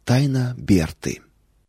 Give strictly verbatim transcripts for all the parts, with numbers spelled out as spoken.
Тайна Берты.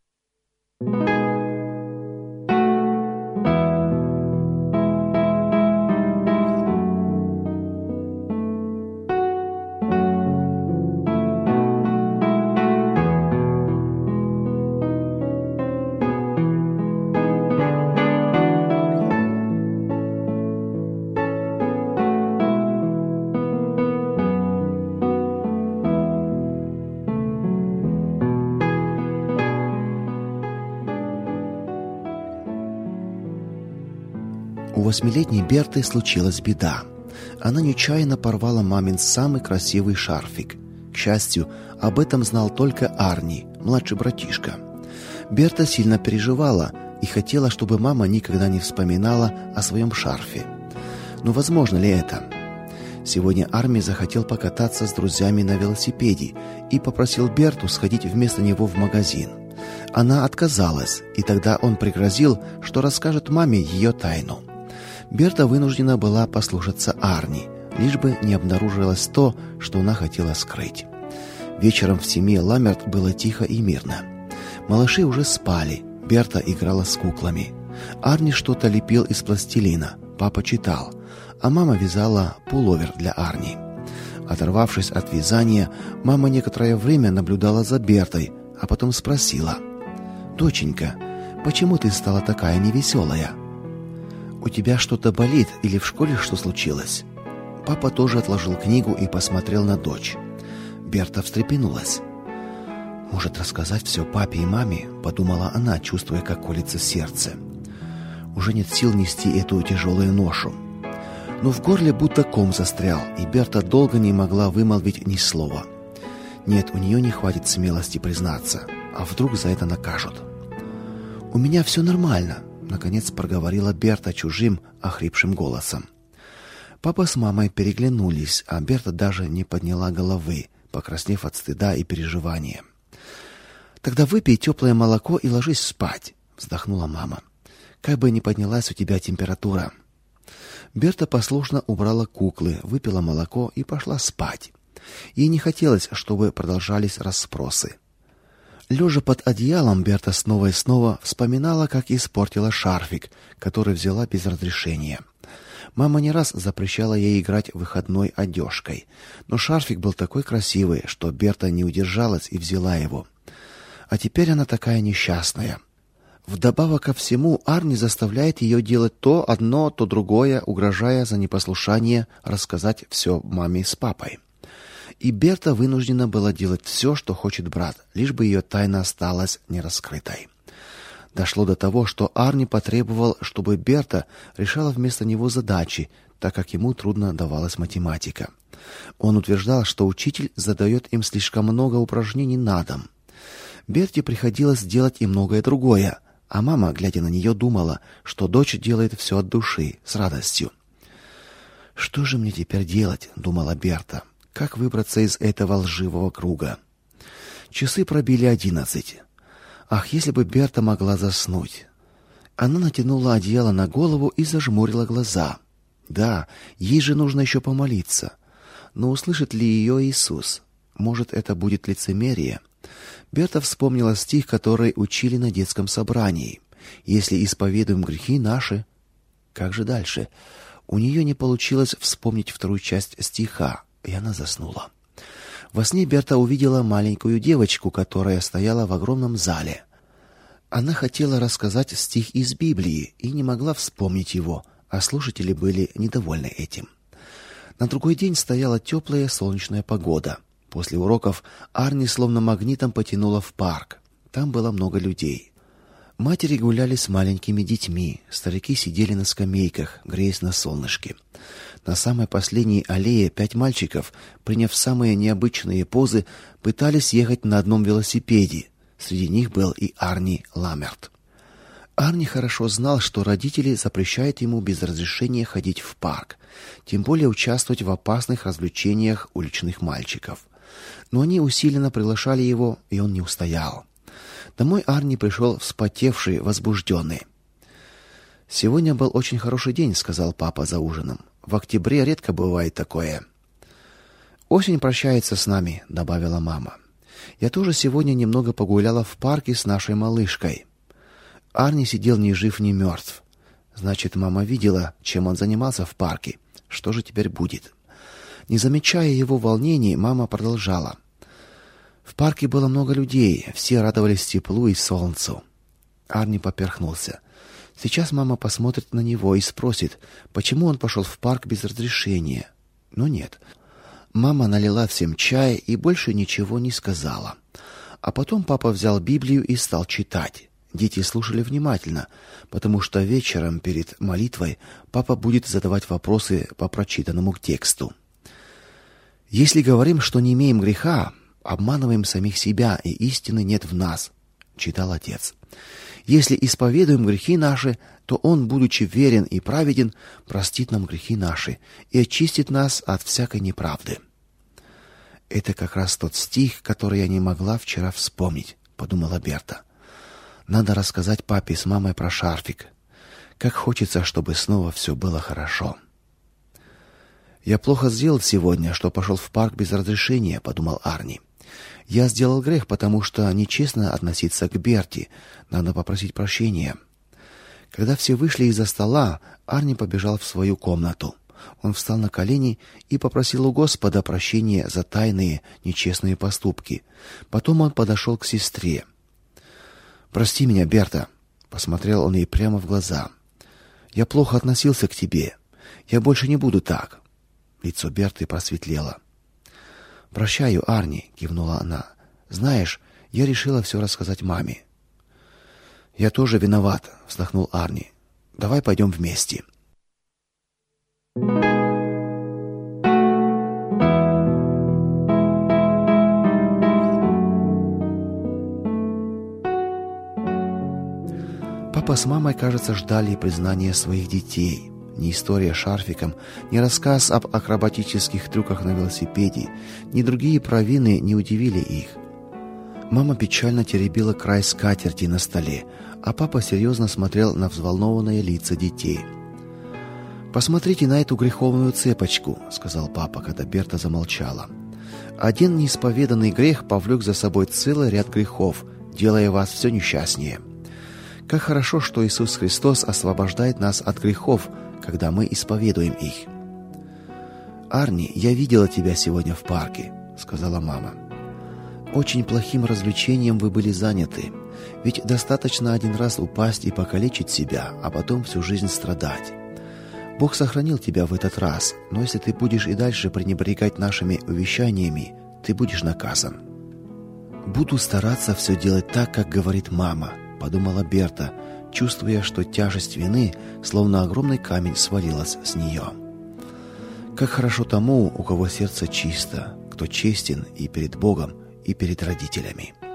У восьмилетней Берты случилась беда. Она нечаянно порвала мамин самый красивый шарфик. К счастью, об этом знал только Арни, младший братишка. Берта сильно переживала и хотела, чтобы мама никогда не вспоминала о своем шарфе. Но возможно ли это? Сегодня Арни захотел покататься с друзьями на велосипеде и попросил Берту сходить вместо него в магазин. Она отказалась, и тогда он пригрозил, что расскажет маме ее тайну. Берта вынуждена была послушаться Арни, лишь бы не обнаружилось то, что она хотела скрыть. Вечером в семье Ламерт было тихо и мирно. Малыши уже спали, Берта играла с куклами. Арни что-то лепил из пластилина, папа читал, а мама вязала пуловер для Арни. Оторвавшись от вязания, мама некоторое время наблюдала за Бертой, а потом спросила: «Доченька, почему ты стала такая невеселая? У тебя что-то болит или в школе что случилось?» Папа тоже отложил книгу и посмотрел на дочь. Берта встрепенулась. «Может, рассказать все папе и маме?» — подумала она, чувствуя, как колется сердце. Уже нет сил нести эту тяжелую ношу. Но в горле будто ком застрял, и Берта долго не могла вымолвить ни слова. Нет, у нее не хватит смелости признаться, а вдруг за это накажут. «У меня все нормально», — наконец проговорила Берта чужим, охрипшим голосом. Папа с мамой переглянулись, а Берта даже не подняла головы, покраснев от стыда и переживания. «Тогда выпей теплое молоко и ложись спать», — вздохнула мама. «Как бы ни поднялась у тебя температура». Берта послушно убрала куклы, выпила молоко и пошла спать. Ей не хотелось, чтобы продолжались расспросы. Лежа под одеялом, Берта снова и снова вспоминала, как испортила шарфик, который взяла без разрешения. Мама не раз запрещала ей играть выходной одежкой, но шарфик был такой красивый, что Берта не удержалась и взяла его. А теперь она такая несчастная. Вдобавок ко всему, Арни заставляет ее делать то одно, то другое, угрожая за непослушание рассказать все маме с папой. И Берта вынуждена была делать все, что хочет брат, лишь бы ее тайна осталась нераскрытой. Дошло до того, что Арни потребовал, чтобы Берта решала вместо него задачи, так как ему трудно давалась математика. Он утверждал, что учитель задает им слишком много упражнений на дом. Берте приходилось делать и многое другое, а мама, глядя на нее, думала, что дочь делает все от души, с радостью. «Что же мне теперь делать?» — думала Берта. «Как выбраться из этого лживого круга?» Часы пробили одиннадцать. Ах, если бы Берта могла заснуть! Она натянула одеяло на голову и зажмурила глаза. Да, ей же нужно еще помолиться. Но услышит ли ее Иисус? Может, это будет лицемерие? Берта вспомнила стих, который учили на детском собрании. «Если исповедуем грехи наши...» Как же дальше? У нее не получилось вспомнить вторую часть стиха, и она заснула. Во сне Берта увидела маленькую девочку, которая стояла в огромном зале. Она хотела рассказать стих из Библии и не могла вспомнить его, а слушатели были недовольны этим. На другой день стояла теплая солнечная погода. После уроков Арни словно магнитом потянула в парк. Там было много людей. Матери гуляли с маленькими детьми, старики сидели на скамейках, греясь на солнышке. На самой последней аллее пять мальчиков, приняв самые необычные позы, пытались ехать на одном велосипеде. Среди них был и Арни Ламерт. Арни хорошо знал, что родители запрещают ему без разрешения ходить в парк, тем более участвовать в опасных развлечениях уличных мальчиков. Но они усиленно приглашали его, и он не устоял. Домой Арни пришел вспотевший, возбужденный. «Сегодня был очень хороший день», — сказал папа за ужином. «В октябре редко бывает такое». «Осень прощается с нами», — добавила мама. Я тоже сегодня немного погуляла в парке с нашей малышкой. Арни сидел ни жив, ни мертв. Значит, мама видела, чем он занимался в парке. Что же теперь будет? Не замечая его волнений, мама продолжала. В парке было много людей, все радовались теплу и солнцу. Арни поперхнулся. Сейчас мама посмотрит на него и спросит, почему он пошел в парк без разрешения. Но нет. Мама налила всем чай и больше ничего не сказала. А потом папа взял Библию и стал читать. Дети слушали внимательно, потому что вечером перед молитвой папа будет задавать вопросы по прочитанному тексту. Если говорим, что не имеем греха, обманываем самих себя, и истины нет в нас, читал отец. Если исповедуем грехи наши, то он, будучи верен и праведен, простит нам грехи наши и очистит нас от всякой неправды. Это как раз тот стих, который я не могла вчера вспомнить, подумала Берта. Надо рассказать папе с мамой про шарфик. Как хочется, чтобы снова все было хорошо. Я плохо сделал сегодня, что пошел в парк без разрешения, подумал Арни. Я сделал грех, потому что нечестно относиться к Берти. Надо попросить прощения. Когда все вышли из-за стола, Арни побежал в свою комнату. Он встал на колени и попросил у Господа прощения за тайные нечестные поступки. Потом он подошел к сестре. Прости меня, Берта, посмотрел он ей прямо в глаза. Я плохо относился к тебе. Я больше не буду так. Лицо Берты просветлело. Прощаю, Арни, кивнула она. Знаешь, я решила все рассказать маме. Я тоже виноват, вздохнул Арни. Давай пойдем вместе. Папа с мамой, кажется, ждали признания своих детей. Ни история с шарфиком, ни рассказ об акробатических трюках на велосипеде, ни другие провины не удивили их. Мама печально теребила край скатерти на столе, а папа серьезно смотрел на взволнованные лица детей. «Посмотрите на эту греховную цепочку», — сказал папа, когда Берта замолчала. «Один неисповеданный грех повлек за собой целый ряд грехов, делая вас все несчастнее. Как хорошо, что Иисус Христос освобождает нас от грехов, когда мы исповедуем их». «Арни, я видела тебя сегодня в парке», — сказала мама. «Очень плохим развлечением вы были заняты, ведь достаточно один раз упасть и покалечить себя, а потом всю жизнь страдать. Бог сохранил тебя в этот раз, но если ты будешь и дальше пренебрегать нашими увещаниями, ты будешь наказан». «Буду стараться все делать так, как говорит мама», — подумала Берта, чувствуя, что тяжесть вины, словно огромный камень, свалилась с нее. Как хорошо тому, у кого сердце чисто, кто честен и перед Богом, и перед родителями.